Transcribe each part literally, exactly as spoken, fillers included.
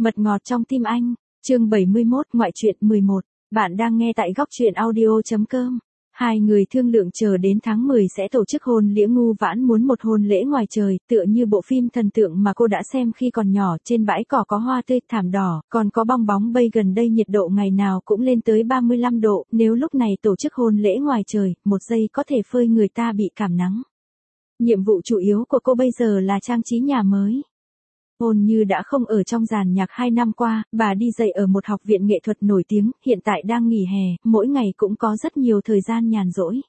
Mật ngọt trong tim anh, chương bảy mươi mốt, ngoại truyện mười một. Bạn đang nghe tại góc truyện audio chấm com. Hai người thương lượng chờ đến tháng mười sẽ tổ chức hôn lễ. Ngu Vãn muốn một hôn lễ ngoài trời, tựa như bộ phim thần tượng mà cô đã xem khi còn nhỏ. Trên bãi cỏ có hoa tươi thảm đỏ, còn có bong bóng bay. Gần đây nhiệt độ ngày nào cũng lên tới ba mươi lăm độ, nếu lúc này tổ chức hôn lễ ngoài trời, một giây có thể phơi người ta bị cảm nắng. Nhiệm vụ chủ yếu của cô bây giờ là trang trí nhà mới. Ôn Như đã không ở trong dàn nhạc hai năm qua, bà đi dạy ở một học viện nghệ thuật nổi tiếng, hiện tại đang nghỉ hè, mỗi ngày cũng có rất nhiều thời gian nhàn rỗi.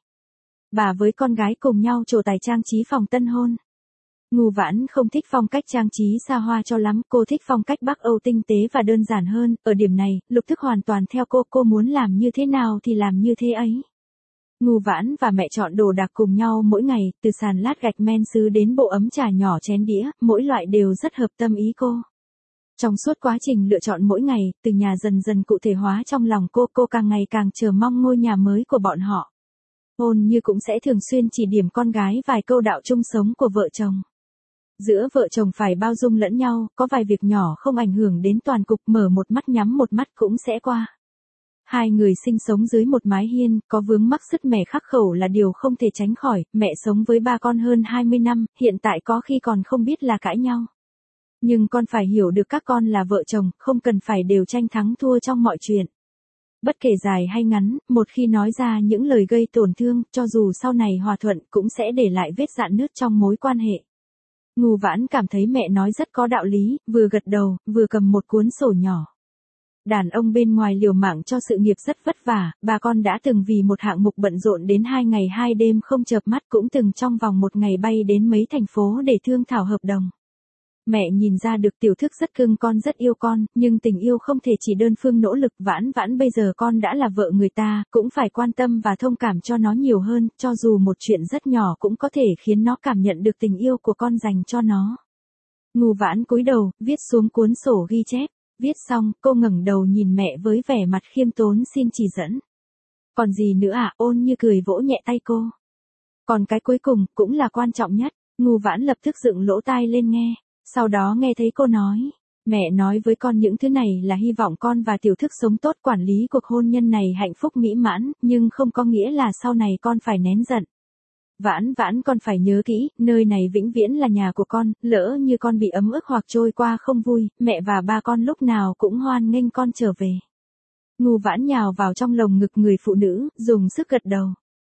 Bà với con gái cùng nhau trổ tài trang trí phòng tân hôn. Ngu Vãn không thích phong cách trang trí xa hoa cho lắm, cô thích phong cách Bắc Âu tinh tế và đơn giản hơn, ở điểm này, Lục Thức hoàn toàn theo cô, cô muốn làm như thế nào thì làm như thế ấy. Ngu Vãn và mẹ chọn đồ đạc cùng nhau mỗi ngày, từ sàn lát gạch men sứ đến bộ ấm trà nhỏ chén đĩa, mỗi loại đều rất hợp tâm ý cô. Trong suốt quá trình lựa chọn mỗi ngày, từ nhà dần dần cụ thể hóa trong lòng cô, cô càng ngày càng chờ mong ngôi nhà mới của bọn họ. Ôn Như cũng sẽ thường xuyên chỉ điểm con gái vài câu đạo chung sống của vợ chồng. Giữa vợ chồng phải bao dung lẫn nhau, có vài việc nhỏ không ảnh hưởng đến toàn cục, mở một mắt nhắm một mắt cũng sẽ qua. Hai người sinh sống dưới một mái hiên, có vướng mắc sứt mẻ khắc khẩu là điều không thể tránh khỏi, mẹ sống với ba con hơn hai mươi năm, hiện tại có khi còn không biết là cãi nhau. Nhưng con phải hiểu được các con là vợ chồng, không cần phải đều tranh thắng thua trong mọi chuyện. Bất kể dài hay ngắn, một khi nói ra những lời gây tổn thương, cho dù sau này hòa thuận cũng sẽ để lại vết rạn nứt trong mối quan hệ. Ngu Vãn cảm thấy mẹ nói rất có đạo lý, vừa gật đầu, vừa cầm một cuốn sổ nhỏ. Đàn ông bên ngoài liều mạng cho sự nghiệp rất vất vả, bà con đã từng vì một hạng mục bận rộn đến hai ngày hai đêm không chợp mắt, cũng từng trong vòng một ngày bay đến mấy thành phố để thương thảo hợp đồng. Mẹ nhìn ra được Tiểu Thức rất cưng con, rất yêu con, nhưng tình yêu không thể chỉ đơn phương nỗ lực. Vãn Vãn bây giờ con đã là vợ người ta, cũng phải quan tâm và thông cảm cho nó nhiều hơn, cho dù một chuyện rất nhỏ cũng có thể khiến nó cảm nhận được tình yêu của con dành cho nó. Ngu Vãn cúi đầu, viết xuống cuốn sổ ghi chép. Viết xong, cô ngẩng đầu nhìn mẹ với vẻ mặt khiêm tốn xin chỉ dẫn. Còn gì nữa à? Ôn Như cười vỗ nhẹ tay cô. Còn cái cuối cùng, cũng là quan trọng nhất. Ngu Vãn lập tức dựng lỗ tai lên nghe. Sau đó nghe thấy cô nói. Mẹ nói với con những thứ này là hy vọng con và Tiểu Thức sống tốt, quản lý cuộc hôn nhân này hạnh phúc mỹ mãn, nhưng không có nghĩa là sau này con phải nén giận. Vãn Vãn, con phải nhớ kỹ, nơi này vĩnh viễn là nhà của con, lỡ như con bị ấm ức hoặc trôi qua không vui, mẹ và ba con lúc nào cũng hoan nghênh con trở về. Ngu Vãn nhào vào trong lồng ngực người phụ nữ, dùng sức gật đầu.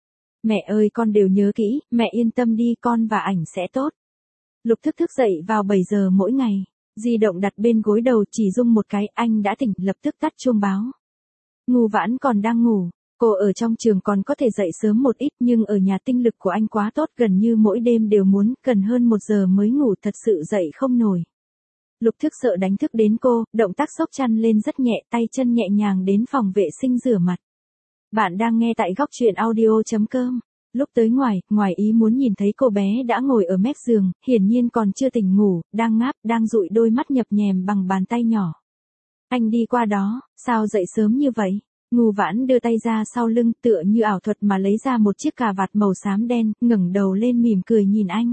Mẹ ơi, con đều nhớ kỹ, mẹ yên tâm đi, con và ảnh sẽ tốt. Lục Thức thức dậy vào bảy giờ mỗi ngày, di động đặt bên gối đầu, chỉ rung một cái, anh đã tỉnh, lập tức tắt chuông báo. Ngu Vãn còn đang ngủ. Cô ở trong trường còn có thể dậy sớm một ít, nhưng ở nhà tinh lực của anh quá tốt, gần như mỗi đêm đều muốn, cần hơn một giờ mới ngủ, thật sự dậy không nổi. Lục Thức sợ đánh thức đến cô, động tác xốc chăn lên rất nhẹ, tay chân nhẹ nhàng đến phòng vệ sinh rửa mặt. Bạn đang nghe tại góc truyện audio chấm com. Lúc tới ngoài, ngoài ý muốn nhìn thấy cô bé đã ngồi ở mép giường, hiển nhiên còn chưa tỉnh ngủ, đang ngáp, đang dụi đôi mắt nhập nhèm bằng bàn tay nhỏ. Anh đi qua đó, sao dậy sớm như vậy? Ngu Vãn đưa tay ra sau lưng, tựa như ảo thuật mà lấy ra một chiếc cà vạt màu xám đen, ngẩng đầu lên mỉm cười nhìn anh.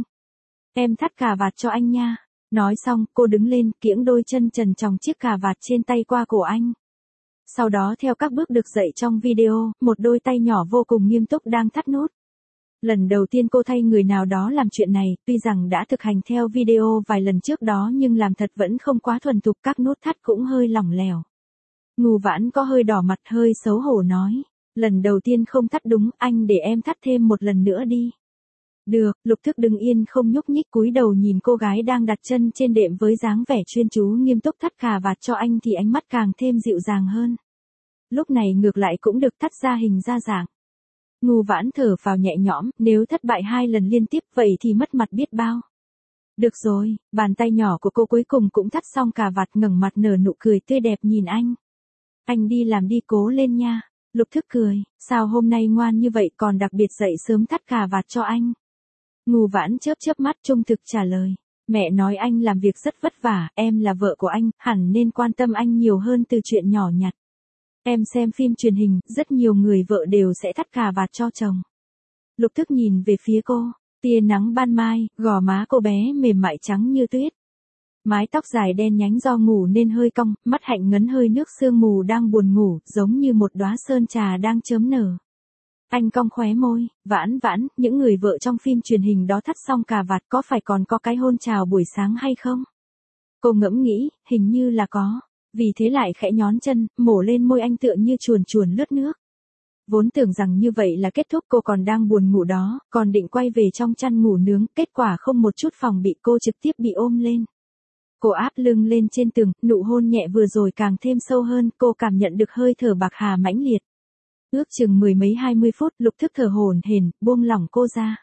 Em thắt cà vạt cho anh nha. Nói xong, cô đứng lên, kiễng đôi chân trần tròng chiếc cà vạt trên tay qua cổ anh. Sau đó theo các bước được dạy trong video, một đôi tay nhỏ vô cùng nghiêm túc đang thắt nút. Lần đầu tiên cô thay người nào đó làm chuyện này, tuy rằng đã thực hành theo video vài lần trước đó nhưng làm thật vẫn không quá thuần thục, các nút thắt cũng hơi lỏng lẻo. Ngu Vãn có hơi đỏ mặt, hơi xấu hổ nói. Lần đầu tiên không thắt đúng, anh để em thắt thêm một lần nữa đi. Được. Lục Thức đứng yên không nhúc nhích, cúi đầu nhìn cô gái đang đặt chân trên đệm với dáng vẻ chuyên chú nghiêm túc thắt cà vạt cho anh thì ánh mắt càng thêm dịu dàng hơn. Lúc này ngược lại cũng được thắt ra hình ra dạng. Ngu Vãn thở vào nhẹ nhõm, nếu thất bại hai lần liên tiếp vậy thì mất mặt biết bao. Được rồi, bàn tay nhỏ của cô cuối cùng cũng thắt xong cà vạt, ngẩng mặt nở nụ cười tươi đẹp nhìn anh. Anh đi làm đi, cố lên nha. Lục Thức cười, sao hôm nay ngoan như vậy, còn đặc biệt dậy sớm thắt cà vạt cho anh. Ngu Vãn chớp chớp mắt trung thực trả lời. Mẹ nói anh làm việc rất vất vả, em là vợ của anh, hẳn nên quan tâm anh nhiều hơn từ chuyện nhỏ nhặt. Em xem phim truyền hình, rất nhiều người vợ đều sẽ thắt cà vạt cho chồng. Lục Thức nhìn về phía cô, tia nắng ban mai, gò má cô bé mềm mại trắng như tuyết. Mái tóc dài đen nhánh do ngủ nên hơi cong, mắt hạnh ngấn hơi nước sương mù đang buồn ngủ, giống như một đóa sơn trà đang chớm nở. Anh cong khóe môi, Vãn Vãn, những người vợ trong phim truyền hình đó thắt xong cà vạt có phải còn có cái hôn chào buổi sáng hay không? Cô ngẫm nghĩ, hình như là có. Vì thế lại khẽ nhón chân, mổ lên môi anh tựa như chuồn chuồn lướt nước. Vốn tưởng rằng như vậy là kết thúc, cô còn đang buồn ngủ đó, còn định quay về trong chăn ngủ nướng, kết quả không một chút phòng bị, cô trực tiếp bị ôm lên. Cô áp lưng lên trên tường, nụ hôn nhẹ vừa rồi càng thêm sâu hơn, cô cảm nhận được hơi thở bạc hà mãnh liệt. Ước chừng mười mấy hai mươi phút, Lục Thức thở hổn hển, buông lỏng cô ra.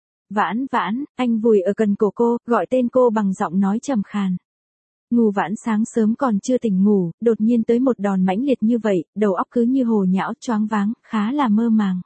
Vãn Vãn, anh vùi ở gần cổ cô, gọi tên cô bằng giọng nói trầm khàn. Ngù Vãn sáng sớm còn chưa tỉnh ngủ, đột nhiên tới một đòn mãnh liệt như vậy, đầu óc cứ như hồ nhão, choáng váng, khá là mơ màng.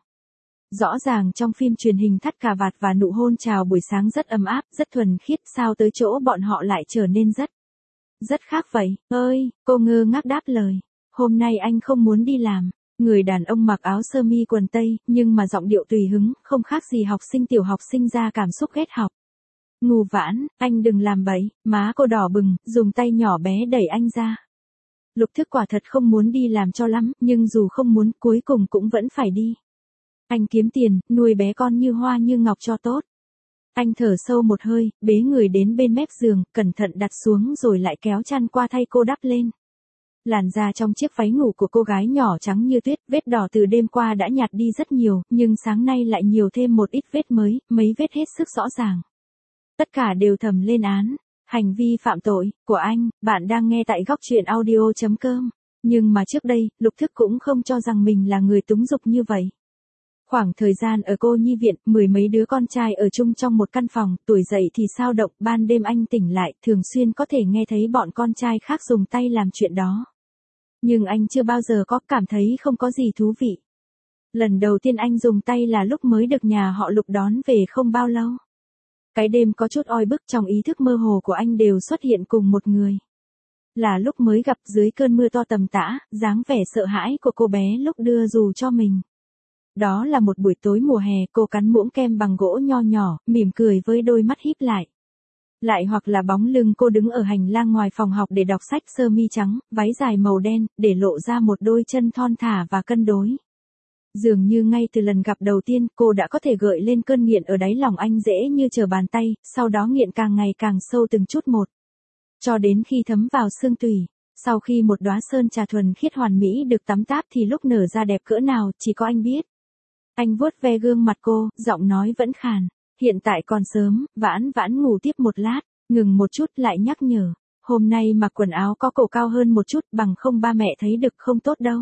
Rõ ràng trong phim truyền hình thắt cà vạt và nụ hôn chào buổi sáng rất ấm áp, rất thuần khiết, sao tới chỗ bọn họ lại trở nên rất, rất khác vậy, ơi, cô ngơ ngác đáp lời. Hôm nay anh không muốn đi làm. Người đàn ông mặc áo sơ mi quần tây, nhưng mà giọng điệu tùy hứng, không khác gì học sinh tiểu học sinh ra cảm xúc ghét học. Ngù Vãn, anh đừng làm bậy, má cô đỏ bừng, dùng tay nhỏ bé đẩy anh ra. Lục Thức quả thật không muốn đi làm cho lắm, nhưng dù không muốn, cuối cùng cũng vẫn phải đi. Anh kiếm tiền, nuôi bé con như hoa như ngọc cho tốt. Anh thở sâu một hơi, bế người đến bên mép giường, cẩn thận đặt xuống rồi lại kéo chăn qua thay cô đắp lên. Làn da trong chiếc váy ngủ của cô gái nhỏ trắng như tuyết, vết đỏ từ đêm qua đã nhạt đi rất nhiều, nhưng sáng nay lại nhiều thêm một ít vết mới, mấy vết hết sức rõ ràng. Tất cả đều thầm lên án, hành vi phạm tội, của anh. Bạn đang nghe tại góc truyện audio chấm com. Nhưng mà trước đây, Lục Thức cũng không cho rằng mình là người túng dục như vậy. Khoảng thời gian ở cô nhi viện, mười mấy đứa con trai ở chung trong một căn phòng, tuổi dậy thì sao động, ban đêm anh tỉnh lại, thường xuyên có thể nghe thấy bọn con trai khác dùng tay làm chuyện đó. Nhưng anh chưa bao giờ có cảm thấy không có gì thú vị. Lần đầu tiên anh dùng tay là lúc mới được nhà họ Lục đón về không bao lâu. Cái đêm có chút oi bức, trong ý thức mơ hồ của anh đều xuất hiện cùng một người. Là lúc mới gặp dưới cơn mưa to tầm tã, dáng vẻ sợ hãi của cô bé lúc đưa dù cho mình. Đó là một buổi tối mùa hè, cô cắn muỗng kem bằng gỗ nho nhỏ, mỉm cười với đôi mắt híp lại. Lại hoặc là bóng lưng cô đứng ở hành lang ngoài phòng học để đọc sách, sơ mi trắng, váy dài màu đen, để lộ ra một đôi chân thon thả và cân đối. Dường như ngay từ lần gặp đầu tiên, cô đã có thể gợi lên cơn nghiện ở đáy lòng anh dễ như trở bàn tay, sau đó nghiện càng ngày càng sâu từng chút một. Cho đến khi thấm vào xương tủy, sau khi một đóa sơn trà thuần khiết hoàn mỹ được tắm táp thì lúc nở ra đẹp cỡ nào, chỉ có anh biết. Anh vuốt ve gương mặt cô, giọng nói vẫn khàn. Hiện tại còn sớm, Vãn Vãn ngủ tiếp một lát, ngừng một chút lại nhắc nhở. Hôm nay mặc quần áo có cổ cao hơn một chút, bằng không ba mẹ thấy được không tốt đâu.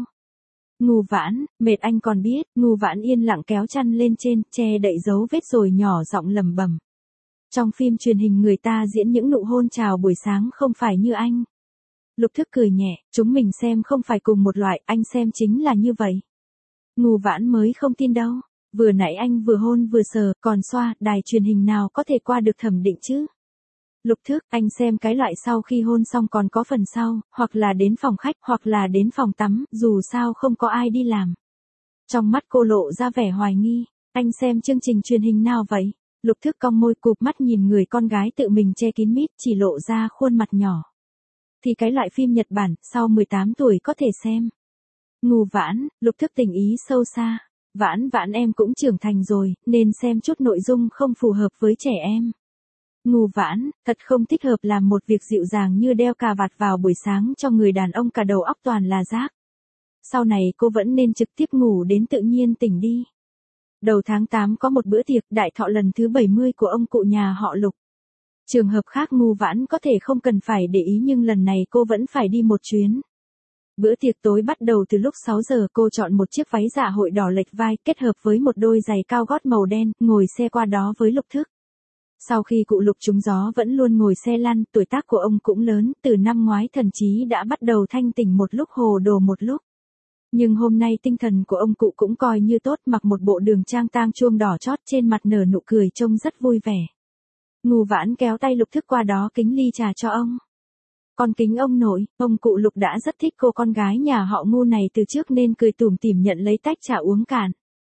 Ngù Vãn, mệt anh còn biết. Ngù Vãn yên lặng kéo chăn lên trên, che đậy dấu vết rồi nhỏ giọng lẩm bẩm. Trong phim truyền hình người ta diễn những nụ hôn chào buổi sáng không phải như anh. Lục Thức cười nhẹ, chúng mình xem không phải cùng một loại, anh xem chính là như vậy. Ngù Vãn mới không tin đâu. Vừa nãy anh vừa hôn vừa sờ, còn xoa, đài truyền hình nào có thể qua được thẩm định chứ? Lục Thức, anh xem cái loại sau khi hôn xong còn có phần sau, hoặc là đến phòng khách, hoặc là đến phòng tắm, dù sao không có ai đi làm. Trong mắt cô lộ ra vẻ hoài nghi, anh xem chương trình truyền hình nào vậy? Lục Thức cong môi cụp mắt nhìn người con gái tự mình che kín mít, chỉ lộ ra khuôn mặt nhỏ. Thì cái loại phim Nhật Bản, sau mười tám tuổi có thể xem. Ngù Vãn, Lục Thức tình ý sâu xa. Vãn Vãn em cũng trưởng thành rồi, nên xem chút nội dung không phù hợp với trẻ em. Ngù Vãn, thật không thích hợp làm một việc dịu dàng như đeo cà vạt vào buổi sáng cho người đàn ông cả đầu óc toàn là rác. Sau này cô vẫn nên trực tiếp ngủ đến tự nhiên tỉnh đi. Đầu tháng tám có một bữa tiệc đại thọ lần thứ bảy mươi của ông cụ nhà họ Lục. Trường hợp khác Ngù Vãn có thể không cần phải để ý nhưng lần này cô vẫn phải đi một chuyến. Bữa tiệc tối bắt đầu từ lúc sáu giờ, cô chọn một chiếc váy dạ hội đỏ lệch vai kết hợp với một đôi giày cao gót màu đen, ngồi xe qua đó với Lục Thức. Sau khi cụ Lục trúng gió vẫn luôn ngồi xe lăn, tuổi tác của ông cũng lớn, từ năm ngoái thậm chí đã bắt đầu thanh tỉnh một lúc hồ đồ một lúc. Nhưng hôm nay tinh thần của ông cụ cũng coi như tốt, mặc một bộ đường trang tang chuông đỏ chót, trên mặt nở nụ cười trông rất vui vẻ. Ngù Vãn kéo tay Lục Thức qua đó kính ly trà cho ông. Con kính ông nội, ông cụ Lục đã rất thích cô con gái nhà họ Ngu này từ trước nên cười tủm tỉm nhận lấy tách trà uống cạn.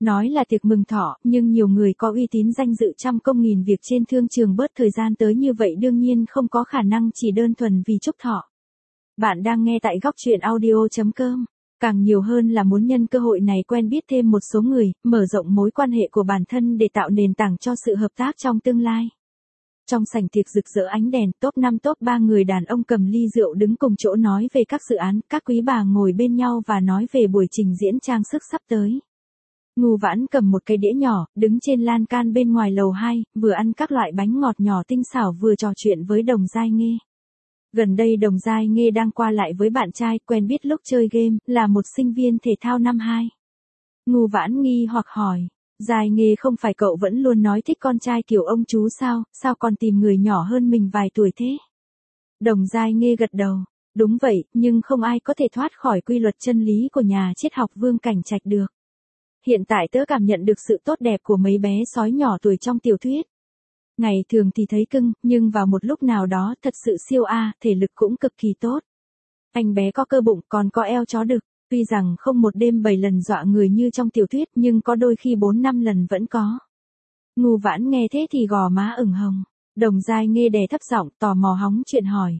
Nói là tiệc mừng thọ, nhưng nhiều người có uy tín danh dự trăm công nghìn việc trên thương trường bớt thời gian tới như vậy đương nhiên không có khả năng chỉ đơn thuần vì chúc thọ. Bạn đang nghe tại góc truyện audio chấm com. Càng nhiều hơn là muốn nhân cơ hội này quen biết thêm một số người, mở rộng mối quan hệ của bản thân để tạo nền tảng cho sự hợp tác trong tương lai. Trong sảnh tiệc rực rỡ ánh đèn, top năm top ba người đàn ông cầm ly rượu đứng cùng chỗ nói về các dự án, các quý bà ngồi bên nhau và nói về buổi trình diễn trang sức sắp tới. Ngô Vãn cầm một cái đĩa nhỏ, đứng trên lan can bên ngoài lầu hai, vừa ăn các loại bánh ngọt nhỏ tinh xảo vừa trò chuyện với Đồng Giai Nghê. Gần đây Đồng Giai Nghê đang qua lại với bạn trai quen biết lúc chơi game, là một sinh viên thể thao năm hai. Ngô Vãn nghi hoặc hỏi, Giai Nghê không phải cậu vẫn luôn nói thích con trai kiểu ông chú sao, sao còn tìm người nhỏ hơn mình vài tuổi thế? Đồng Giai Nghê gật đầu, đúng vậy, nhưng không ai có thể thoát khỏi quy luật chân lý của nhà triết học Vương Cảnh Trạch được. Hiện tại tớ cảm nhận được sự tốt đẹp của mấy bé sói nhỏ tuổi trong tiểu thuyết. Ngày thường thì thấy cưng, nhưng vào một lúc nào đó thật sự siêu a, thể lực cũng cực kỳ tốt. Anh bé có cơ bụng còn có eo chó đực, tuy rằng không một đêm bảy lần dọa người như trong tiểu thuyết nhưng có đôi khi bốn năm lần vẫn có. Ngô Vãn nghe thế thì gò má ửng hồng. Đồng Giai Nghê đè thấp giọng tò mò hóng chuyện hỏi.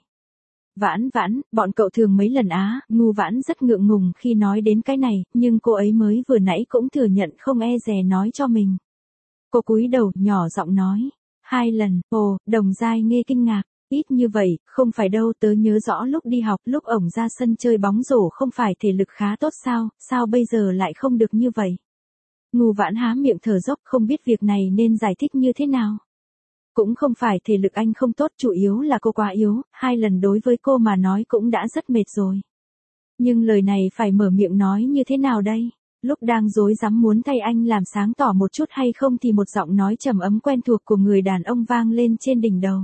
Vãn Vãn, bọn cậu thường mấy lần á? Ngô Vãn rất ngượng ngùng khi nói đến cái này, nhưng cô ấy mới vừa nãy cũng thừa nhận không e dè nói cho mình. Cô cúi đầu, nhỏ giọng nói. Hai lần, ồ, Đồng Giai Nghê kinh ngạc. Ít như vậy, không phải đâu, tớ nhớ rõ lúc đi học, lúc ổng ra sân chơi bóng rổ không phải thể lực khá tốt sao, sao bây giờ lại không được như vậy? Ngô Vãn há miệng thở dốc không biết việc này nên giải thích như thế nào. Cũng không phải thể lực anh không tốt, chủ yếu là cô quá yếu, hai lần đối với cô mà nói cũng đã rất mệt rồi. Nhưng lời này phải mở miệng nói như thế nào đây? Lúc đang rối rắm muốn thay anh làm sáng tỏ một chút hay không thì một giọng nói trầm ấm quen thuộc của người đàn ông vang lên trên đỉnh đầu.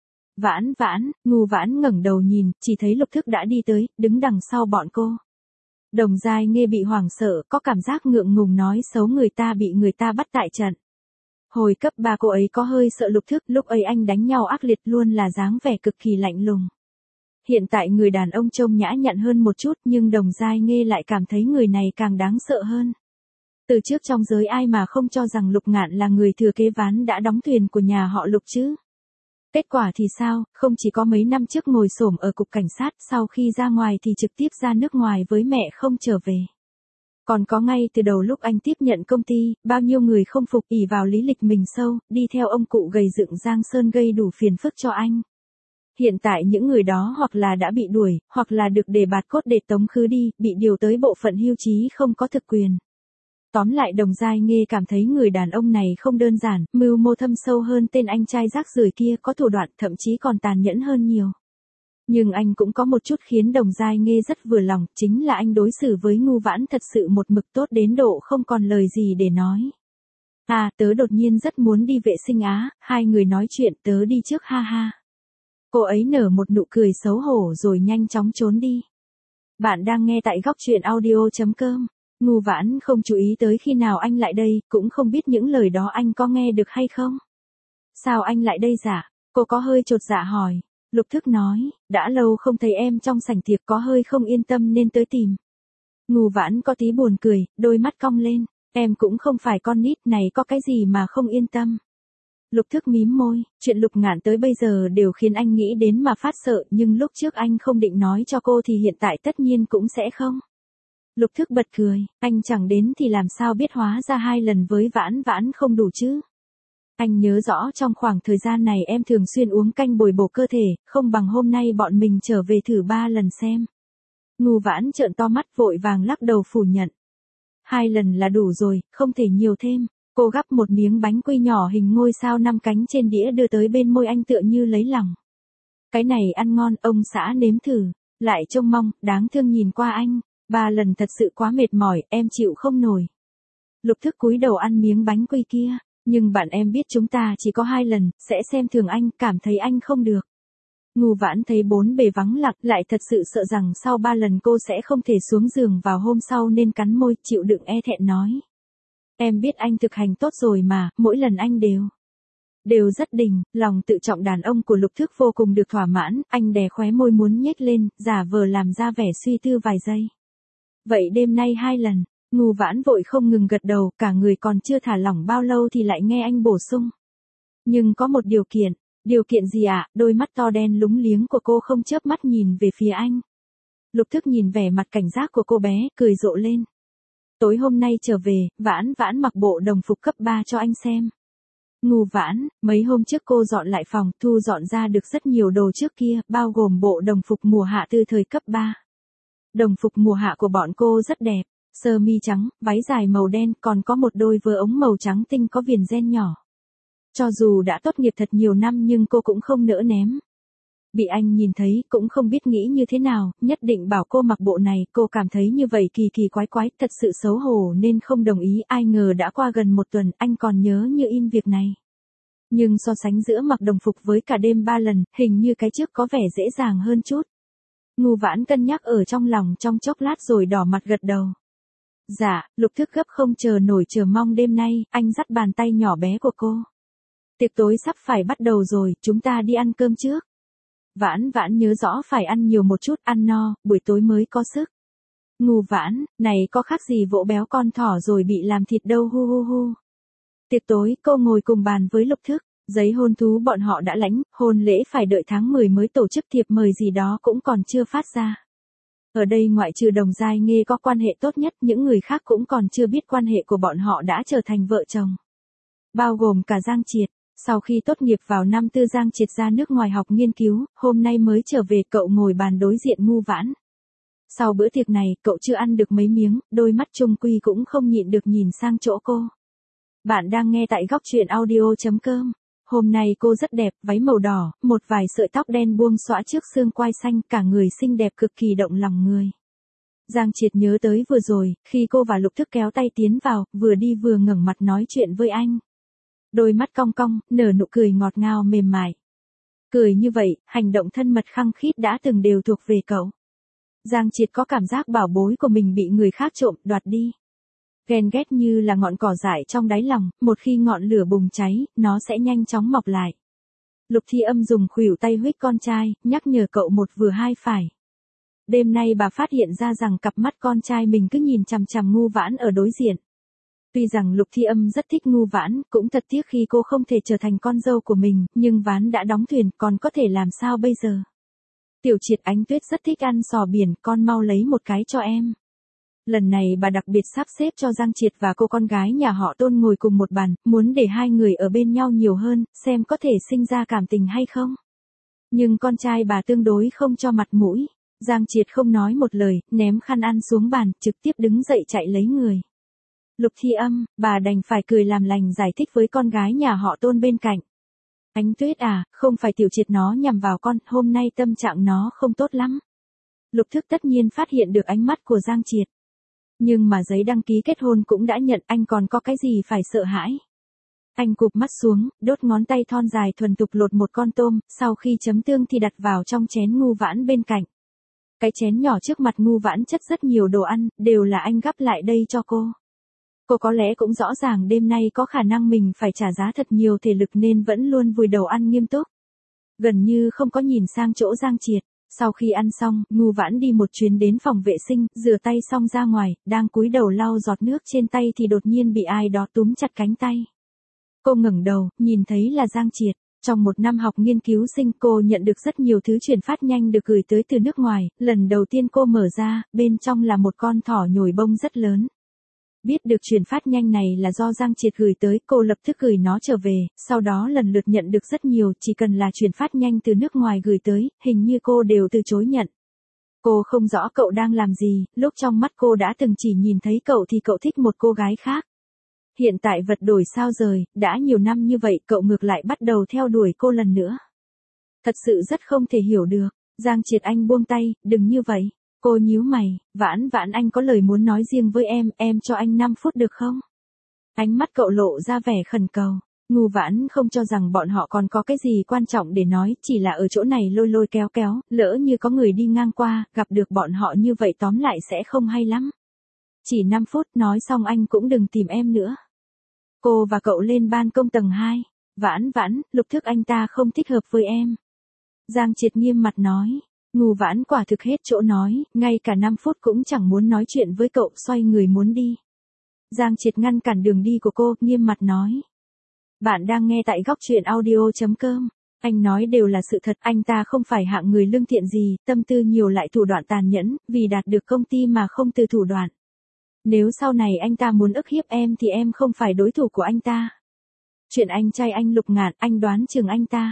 Vãn Vãn, Ngô Vãn ngẩng đầu nhìn, chỉ thấy Lục Thức đã đi tới, đứng đằng sau bọn cô. Đồng Giai Nghê bị hoảng sợ, có cảm giác ngượng ngùng nói xấu người ta bị người ta bắt tại trận. Hồi cấp ba cô ấy có hơi sợ Lục Thức, lúc ấy anh đánh nhau ác liệt luôn là dáng vẻ cực kỳ lạnh lùng. Hiện tại người đàn ông trông nhã nhặn hơn một chút nhưng Đồng Giai Nghê lại cảm thấy người này càng đáng sợ hơn. Từ trước trong giới ai mà không cho rằng Lục Ngạn là người thừa kế ván đã đóng thuyền của nhà họ Lục chứ. Kết quả thì sao, không chỉ có mấy năm trước ngồi xổm ở cục cảnh sát, sau khi ra ngoài thì trực tiếp ra nước ngoài với mẹ không trở về. Còn có ngay từ đầu lúc anh tiếp nhận công ty, bao nhiêu người không phục ỷ vào lý lịch mình sâu, đi theo ông cụ gầy dựng Giang Sơn gây đủ phiền phức cho anh. Hiện tại những người đó hoặc là đã bị đuổi, hoặc là được đề bạt cốt để tống khứ đi, bị điều tới bộ phận hưu trí không có thực quyền. Tóm lại Đồng Giai Nghê cảm thấy người đàn ông này không đơn giản, mưu mô thâm sâu hơn tên anh trai rác rưởi kia, có thủ đoạn thậm chí còn tàn nhẫn hơn nhiều. Nhưng anh cũng có một chút khiến Đồng Giai Nghê rất vừa lòng, chính là anh đối xử với Ngô Vãn thật sự một mực tốt đến độ không còn lời gì để nói. À, tớ đột nhiên rất muốn đi vệ sinh á, hai người nói chuyện tớ đi trước ha ha. Cô ấy nở một nụ cười xấu hổ rồi nhanh chóng trốn đi. Bạn đang nghe tại góc truyện audio chấm com. Ngô Vãn không chú ý tới khi nào anh lại đây, cũng không biết những lời đó anh có nghe được hay không. Sao anh lại đây dạ? Cô có hơi chột dạ hỏi. Lục Thức nói, đã lâu không thấy em trong sảnh tiệc có hơi không yên tâm nên tới tìm. Ngô Vãn có tí buồn cười, đôi mắt cong lên, em cũng không phải con nít này có cái gì mà không yên tâm. Lục Thức mím môi, chuyện Lục Ngạn tới bây giờ đều khiến anh nghĩ đến mà phát sợ nhưng lúc trước anh không định nói cho cô thì hiện tại tất nhiên cũng sẽ không. Lục Thức bật cười, anh chẳng đến thì làm sao biết hóa ra hai lần với Vãn Vãn không đủ chứ. Anh nhớ rõ trong khoảng thời gian này em thường xuyên uống canh bồi bổ cơ thể, không bằng hôm nay bọn mình trở về thử ba lần xem. Ngô Vãn trợn to mắt vội vàng lắc đầu phủ nhận. Hai lần là đủ rồi, không thể nhiều thêm. Cô gắp một miếng bánh quy nhỏ hình ngôi sao năm cánh trên đĩa đưa tới bên môi anh tựa như lấy lòng. Cái này ăn ngon, ông xã nếm thử. Lại trông mong, đáng thương nhìn qua anh. Ba lần thật sự quá mệt mỏi, em chịu không nổi. Lục Thức cúi đầu ăn miếng bánh quy kia. Nhưng bạn em biết chúng ta chỉ có hai lần, sẽ xem thường anh, cảm thấy anh không được. Ngô Vãn thấy bốn bề vắng lặng, lại thật sự sợ rằng sau ba lần cô sẽ không thể xuống giường vào hôm sau nên cắn môi, chịu đựng e thẹn nói. Em biết anh thực hành tốt rồi mà, mỗi lần anh đều. Đều rất đỉnh, lòng tự trọng đàn ông của Lục Thức vô cùng được thỏa mãn, anh đè khóe môi muốn nhếch lên, giả vờ làm ra vẻ suy tư vài giây. Vậy đêm nay hai lần, Ngu Vãn vội không ngừng gật đầu, cả người còn chưa thả lỏng bao lâu thì lại nghe anh bổ sung. Nhưng có một điều kiện. Điều kiện gì ạ? À? Đôi mắt to đen lúng liếng của cô không chớp mắt nhìn về phía anh. Lục Thức nhìn vẻ mặt cảnh giác của cô bé, cười rộ lên. Tối hôm nay trở về, Vãn Vãn mặc bộ đồng phục cấp ba cho anh xem. Ngu Vãn, mấy hôm trước cô dọn lại phòng, thu dọn ra được rất nhiều đồ trước kia, bao gồm bộ đồng phục mùa hạ từ thời cấp ba. Đồng phục mùa hạ của bọn cô rất đẹp, sơ mi trắng, váy dài màu đen, còn có một đôi vớ ống màu trắng tinh có viền ren nhỏ. Cho dù đã tốt nghiệp thật nhiều năm nhưng cô cũng không nỡ ném. Bị anh nhìn thấy cũng không biết nghĩ như thế nào, nhất định bảo cô mặc bộ này, cô cảm thấy như vậy kỳ kỳ quái quái, thật sự xấu hổ nên không đồng ý, ai ngờ đã qua gần một tuần, anh còn nhớ như in việc này. Nhưng so sánh giữa mặc đồng phục với cả đêm ba lần, hình như cái trước có vẻ dễ dàng hơn chút. Ngu Vãn cân nhắc ở trong lòng trong chốc lát rồi đỏ mặt gật đầu. Dạ, Lục Thức gấp không chờ nổi chờ mong đêm nay, anh dắt bàn tay nhỏ bé của cô. Tiệc tối sắp phải bắt đầu rồi, chúng ta đi ăn cơm trước. Vãn Vãn nhớ rõ phải ăn nhiều một chút, ăn no, buổi tối mới có sức. Ngu Vãn, này có khác gì vỗ béo con thỏ rồi bị làm thịt đâu hu hu hu. Tiệc tối, cô ngồi cùng bàn với Lục Thức, giấy hôn thú bọn họ đã lãnh, hôn lễ phải đợi tháng mười mới tổ chức, thiệp mời gì đó cũng còn chưa phát ra. Ở đây ngoại trừ Đồng Giai Nghê có quan hệ tốt nhất, những người khác cũng còn chưa biết quan hệ của bọn họ đã trở thành vợ chồng. Bao gồm cả Giang Triệt. Sau khi tốt nghiệp vào năm tư Giang Triệt ra nước ngoài học nghiên cứu, hôm nay mới trở về, cậu ngồi bàn đối diện Ngu Vãn. Sau bữa tiệc này, cậu chưa ăn được mấy miếng, đôi mắt trung quy cũng không nhịn được nhìn sang chỗ cô. Bạn đang nghe tại góc truyện audio chấm com. Hôm nay cô rất đẹp, váy màu đỏ, một vài sợi tóc đen buông xõa trước xương quai xanh, cả người xinh đẹp cực kỳ động lòng người. Giang Triệt nhớ tới vừa rồi, khi cô và Lục Thức kéo tay tiến vào, vừa đi vừa ngẩng mặt nói chuyện với anh. Đôi mắt cong cong, nở nụ cười ngọt ngào mềm mại. Cười như vậy, hành động thân mật khăng khít đã từng đều thuộc về cậu. Giang Triệt có cảm giác bảo bối của mình bị người khác trộm, đoạt đi. Ghen ghét như là ngọn cỏ dại trong đáy lòng, một khi ngọn lửa bùng cháy, nó sẽ nhanh chóng mọc lại. Lục Thi Âm dùng khuỷu tay huých con trai, nhắc nhở cậu một vừa hai phải. Đêm nay bà phát hiện ra rằng cặp mắt con trai mình cứ nhìn chằm chằm Ngu Vãn ở đối diện. Tuy rằng Lục Thi Âm rất thích Ngu Vãn, cũng thật tiếc khi cô không thể trở thành con dâu của mình, nhưng ván đã đóng thuyền, còn có thể làm sao bây giờ. Tiểu Triệt, Ánh Tuyết rất thích ăn sò biển, con mau lấy một cái cho em. Lần này bà đặc biệt sắp xếp cho Giang Triệt và cô con gái nhà họ Tôn ngồi cùng một bàn, muốn để hai người ở bên nhau nhiều hơn, xem có thể sinh ra cảm tình hay không. Nhưng con trai bà tương đối không cho mặt mũi. Giang Triệt không nói một lời, ném khăn ăn xuống bàn, trực tiếp đứng dậy chạy lấy người. Lục Thi Âm, bà đành phải cười làm lành giải thích với con gái nhà họ Tôn bên cạnh. Ánh Tuyết à, không phải Tiểu Triệt nó nhằm vào con, hôm nay tâm trạng nó không tốt lắm. Lục Thức tất nhiên phát hiện được ánh mắt của Giang Triệt. Nhưng mà giấy đăng ký kết hôn cũng đã nhận, anh còn có cái gì phải sợ hãi. Anh cụp mắt xuống, đốt ngón tay thon dài thuần thục lột một con tôm, sau khi chấm tương thì đặt vào trong chén Ngu Vãn bên cạnh. Cái chén nhỏ trước mặt Ngu Vãn chất rất nhiều đồ ăn, đều là anh gắp lại đây cho cô. Cô có lẽ cũng rõ ràng đêm nay có khả năng mình phải trả giá thật nhiều thể lực nên vẫn luôn vùi đầu ăn nghiêm túc. Gần như không có nhìn sang chỗ Giang Triệt. Sau khi ăn xong, Ngu Vãn đi một chuyến đến phòng vệ sinh, rửa tay xong ra ngoài, đang cúi đầu lau giọt nước trên tay thì đột nhiên bị ai đó túm chặt cánh tay. Cô ngẩng đầu, nhìn thấy là Giang Triệt. Trong một năm học nghiên cứu sinh, cô nhận được rất nhiều thứ chuyển phát nhanh được gửi tới từ nước ngoài, lần đầu tiên cô mở ra, bên trong là một con thỏ nhồi bông rất lớn. Biết được chuyển phát nhanh này là do Giang Triệt gửi tới, cô lập tức gửi nó trở về, sau đó lần lượt nhận được rất nhiều, chỉ cần là chuyển phát nhanh từ nước ngoài gửi tới, hình như cô đều từ chối nhận. Cô không rõ cậu đang làm gì, lúc trong mắt cô đã từng chỉ nhìn thấy cậu thì cậu thích một cô gái khác. Hiện tại vật đổi sao rời, đã nhiều năm như vậy cậu ngược lại bắt đầu theo đuổi cô lần nữa. Thật sự rất không thể hiểu được. Giang Triệt, anh buông tay, đừng như vậy. Cô nhíu mày, Vãn Vãn, anh có lời muốn nói riêng với em, em cho anh năm phút được không? Ánh mắt cậu lộ ra vẻ khẩn cầu. Ngu Vãn không cho rằng bọn họ còn có cái gì quan trọng để nói, chỉ là ở chỗ này lôi lôi kéo kéo, lỡ như có người đi ngang qua, gặp được bọn họ như vậy tóm lại sẽ không hay lắm. Chỉ năm phút, nói xong anh cũng đừng tìm em nữa. Cô và cậu lên ban công tầng hai. Vãn Vãn, Lục Thức anh ta không thích hợp với em. Giang Triệt nghiêm mặt nói. Ngô Vãn quả thực hết chỗ nói, ngay cả năm phút cũng chẳng muốn nói chuyện với cậu, xoay người muốn đi. Giang Triệt ngăn cản đường đi của cô, nghiêm mặt nói. Bạn đang nghe tại góc truyện audio.com. Anh nói đều là sự thật, anh ta không phải hạng người lương thiện gì, tâm tư nhiều lại thủ đoạn tàn nhẫn, vì đạt được công ty mà không từ thủ đoạn. Nếu sau này anh ta muốn ức hiếp em thì em không phải đối thủ của anh ta. Chuyện anh trai anh Lục Ngạn, anh đoán chừng anh ta.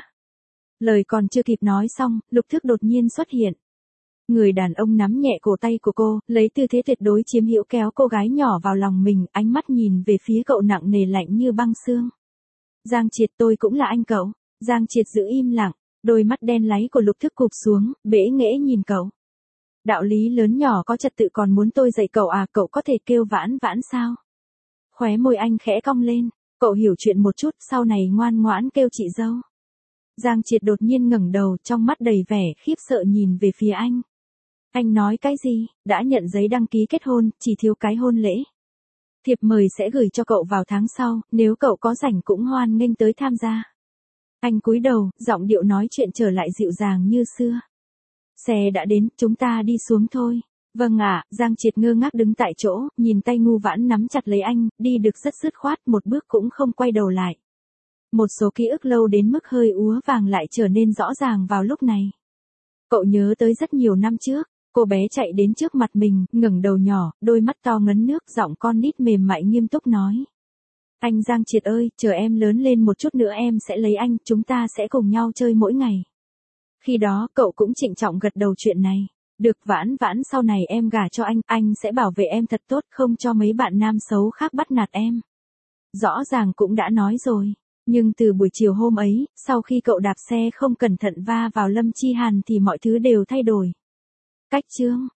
Lời còn chưa kịp nói xong, Lục Thức đột nhiên xuất hiện. Người đàn ông nắm nhẹ cổ tay của cô, lấy tư thế tuyệt đối chiếm hữu kéo cô gái nhỏ vào lòng mình, ánh mắt nhìn về phía cậu nặng nề lạnh như băng xương. Giang Triệt, tôi cũng là anh cậu. Giang Triệt giữ im lặng, đôi mắt đen láy của Lục Thức cụp xuống, bẽ nghễ nhìn cậu. Đạo lý lớn nhỏ có trật tự còn muốn tôi dạy cậu à, cậu có thể kêu Vãn Vãn sao? Khóe môi anh khẽ cong lên, cậu hiểu chuyện một chút, sau này ngoan ngoãn kêu chị dâu. Giang Triệt đột nhiên ngẩng đầu, trong mắt đầy vẻ khiếp sợ nhìn về phía anh. Anh nói cái gì? Đã nhận giấy đăng ký kết hôn, chỉ thiếu cái hôn lễ. Thiệp mời sẽ gửi cho cậu vào tháng sau, nếu cậu có rảnh cũng hoan nghênh tới tham gia. Anh cúi đầu, giọng điệu nói chuyện trở lại dịu dàng như xưa. Xe đã đến, chúng ta đi xuống thôi. Vâng ạ, Giang Triệt ngơ ngác đứng tại chỗ, nhìn tay Ngô Vãn nắm chặt lấy anh, đi được rất dứt khoát, một bước cũng không quay đầu lại. Một số ký ức lâu đến mức hơi úa vàng lại trở nên rõ ràng vào lúc này. Cậu nhớ tới rất nhiều năm trước, cô bé chạy đến trước mặt mình, ngẩng đầu nhỏ, đôi mắt to ngấn nước, giọng con nít mềm mại nghiêm túc nói. Anh Giang Triệt ơi, chờ em lớn lên một chút nữa em sẽ lấy anh, chúng ta sẽ cùng nhau chơi mỗi ngày. Khi đó, cậu cũng trịnh trọng gật đầu chuyện này. Được Vãn Vãn, sau này em gả cho anh, anh sẽ bảo vệ em thật tốt, không cho mấy bạn nam xấu khác bắt nạt em. Rõ ràng cũng đã nói rồi. Nhưng từ buổi chiều hôm ấy, sau khi cậu đạp xe không cẩn thận va vào Lâm Chi Hàn thì mọi thứ đều thay đổi. Cách chương